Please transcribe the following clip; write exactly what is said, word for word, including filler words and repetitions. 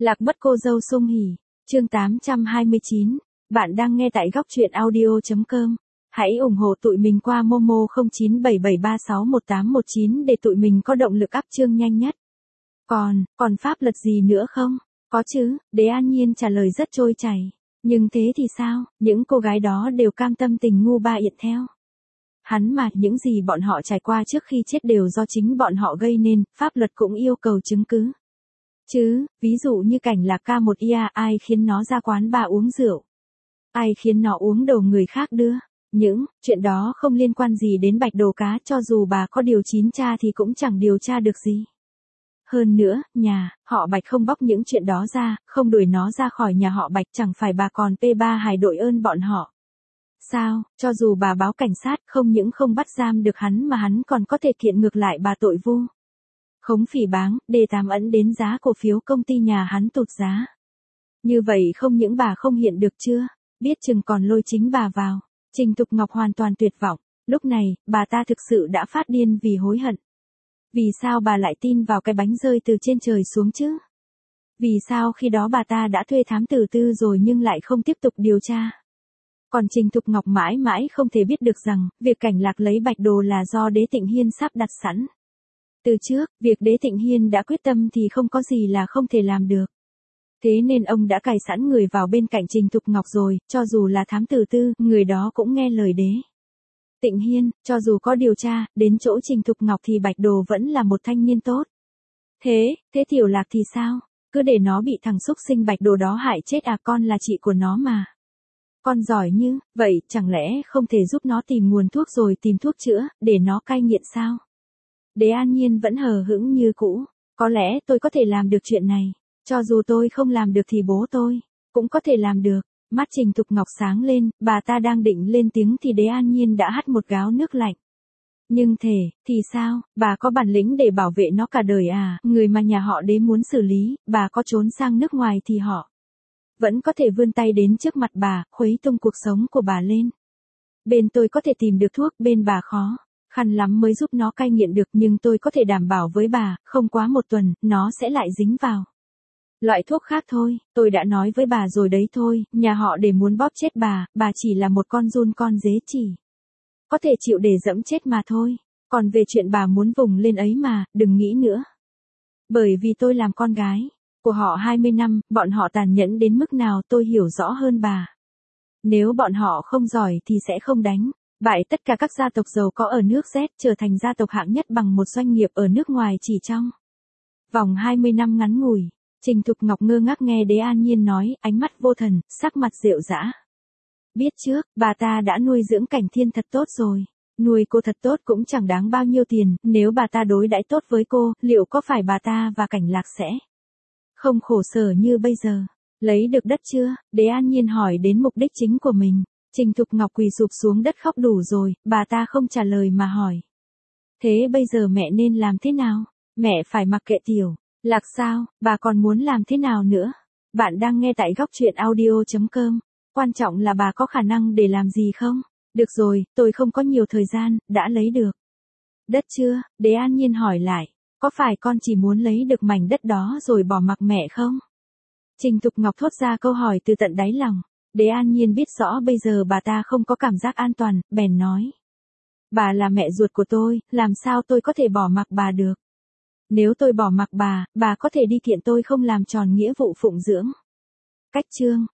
Lạc mất cô dâu Sung Hỉ, chương tám trăm hai mươi chín. Bạn đang nghe tại góc truyện audio chấm com. Hãy ủng hộ tụi mình qua Momo không chín bảy bảy ba sáu một tám một chín để tụi mình có động lực up chương nhanh nhất. Còn, còn pháp luật gì nữa không? Có chứ, Đế An Nhiên trả lời rất trôi chảy. Nhưng thế thì sao, những cô gái đó đều cam tâm tình ngu ba yệt theo. Hắn mà, những gì bọn họ trải qua trước khi chết đều do chính bọn họ gây nên, pháp luật cũng yêu cầu chứng cứ. Chứ, ví dụ như cảnh Lạc ca một ia, ai khiến nó ra quán bar uống rượu? Ai khiến nó uống đồ người khác đưa? Những chuyện đó không liên quan gì đến Bạch Đồ Cá, cho dù bà có điều chín tra thì cũng chẳng điều tra được gì. Hơn nữa, nhà họ Bạch không bóc những chuyện đó ra, không đuổi nó ra khỏi nhà họ Bạch, chẳng phải bà còn pê ba hài đội ơn bọn họ. Sao, cho dù bà báo cảnh sát, không những không bắt giam được hắn mà hắn còn có thể kiện ngược lại bà tội vu khống phỉ báng, để tàm ẩn đến giá cổ phiếu công ty nhà hắn tụt giá. Như vậy không những bà không hiện được chưa, biết chừng còn lôi chính bà vào. Trình Thục Ngọc hoàn toàn tuyệt vọng, lúc này, bà ta thực sự đã phát điên vì hối hận. Vì sao bà lại tin vào cái bánh rơi từ trên trời xuống chứ? Vì sao khi đó bà ta đã thuê thám tử tư rồi nhưng lại không tiếp tục điều tra? Còn Trình Thục Ngọc mãi mãi không thể biết được rằng, việc cảnh Lạc lấy Bạch Đồ là do Đế Tịnh Hiên sắp đặt sẵn. Từ trước, việc Đế Tịnh Hiên đã quyết tâm thì không có gì là không thể làm được. Thế nên ông đã cài sẵn người vào bên cạnh Trình Thục Ngọc rồi, cho dù là thám tử tư, người đó cũng nghe lời Đế Tịnh Hiên, cho dù có điều tra, đến chỗ Trình Thục Ngọc thì Bạch Đồ vẫn là một thanh niên tốt. Thế, thế Tiểu Lạc thì sao? Cứ để nó bị thằng xúc sinh Bạch Đồ đó hại chết à, con là chị của nó mà. Con giỏi như, vậy chẳng lẽ không thể giúp nó tìm nguồn thuốc rồi tìm thuốc chữa, để nó cai nghiện sao? Đế An Nhiên vẫn hờ hững như cũ, có lẽ tôi có thể làm được chuyện này, cho dù tôi không làm được thì bố tôi cũng có thể làm được. Mắt Trình Thục Ngọc sáng lên, bà ta đang định lên tiếng thì Đế An Nhiên đã hắt một gáo nước lạnh. Nhưng thể, thì sao, bà có bản lĩnh để bảo vệ nó cả đời à, người mà nhà họ Đế muốn xử lý, bà có trốn sang nước ngoài thì họ vẫn có thể vươn tay đến trước mặt bà, khuấy tung cuộc sống của bà lên. Bên tôi có thể tìm được thuốc, bên bà khó khăn lắm mới giúp nó cai nghiện được, nhưng tôi có thể đảm bảo với bà, không quá một tuần, nó sẽ lại dính vào loại thuốc khác thôi. Tôi đã nói với bà rồi đấy thôi, nhà họ để muốn bóp chết bà, bà chỉ là một con giun con dế chỉ có thể chịu để dẫm chết mà thôi. Còn về chuyện bà muốn vùng lên ấy mà, đừng nghĩ nữa. Bởi vì tôi làm con gái của họ hai mươi năm, bọn họ tàn nhẫn đến mức nào tôi hiểu rõ hơn bà. Nếu bọn họ không giỏi thì sẽ không đánh bại tất cả các gia tộc giàu có ở nước Z, trở thành gia tộc hạng nhất bằng một doanh nghiệp ở nước ngoài chỉ trong vòng hai mươi năm ngắn ngủi. Trình Thục Ngọc ngơ ngác nghe Đế An Nhiên nói, ánh mắt vô thần, sắc mặt rệu rã. Biết trước, bà ta đã nuôi dưỡng Cảnh Thiên thật tốt rồi. Nuôi cô thật tốt cũng chẳng đáng bao nhiêu tiền, nếu bà ta đối đãi tốt với cô, liệu có phải bà ta và Cảnh Lạc sẽ không khổ sở như bây giờ? Lấy được đất chưa? Đế An Nhiên hỏi đến mục đích chính của mình. Trình Thục Ngọc quỳ sụp xuống đất khóc đủ rồi, bà ta không trả lời mà hỏi. Thế bây giờ mẹ nên làm thế nào? Mẹ phải mặc kệ Tiểu Lạc sao, bà còn muốn làm thế nào nữa? Bạn đang nghe tại góc truyện audio chấm com. Quan trọng là bà có khả năng để làm gì không? Được rồi, tôi không có nhiều thời gian, đã lấy được đất chưa? Đế An Nhiên hỏi lại. Có phải con chỉ muốn lấy được mảnh đất đó rồi bỏ mặc mẹ không? Trình Thục Ngọc thốt ra câu hỏi từ tận đáy lòng. Đế An Nhiên biết rõ bây giờ bà ta không có cảm giác an toàn, bèn nói. Bà là mẹ ruột của tôi, làm sao tôi có thể bỏ mặc bà được? Nếu tôi bỏ mặc bà, bà có thể đi kiện tôi không làm tròn nghĩa vụ phụng dưỡng. Cách chương,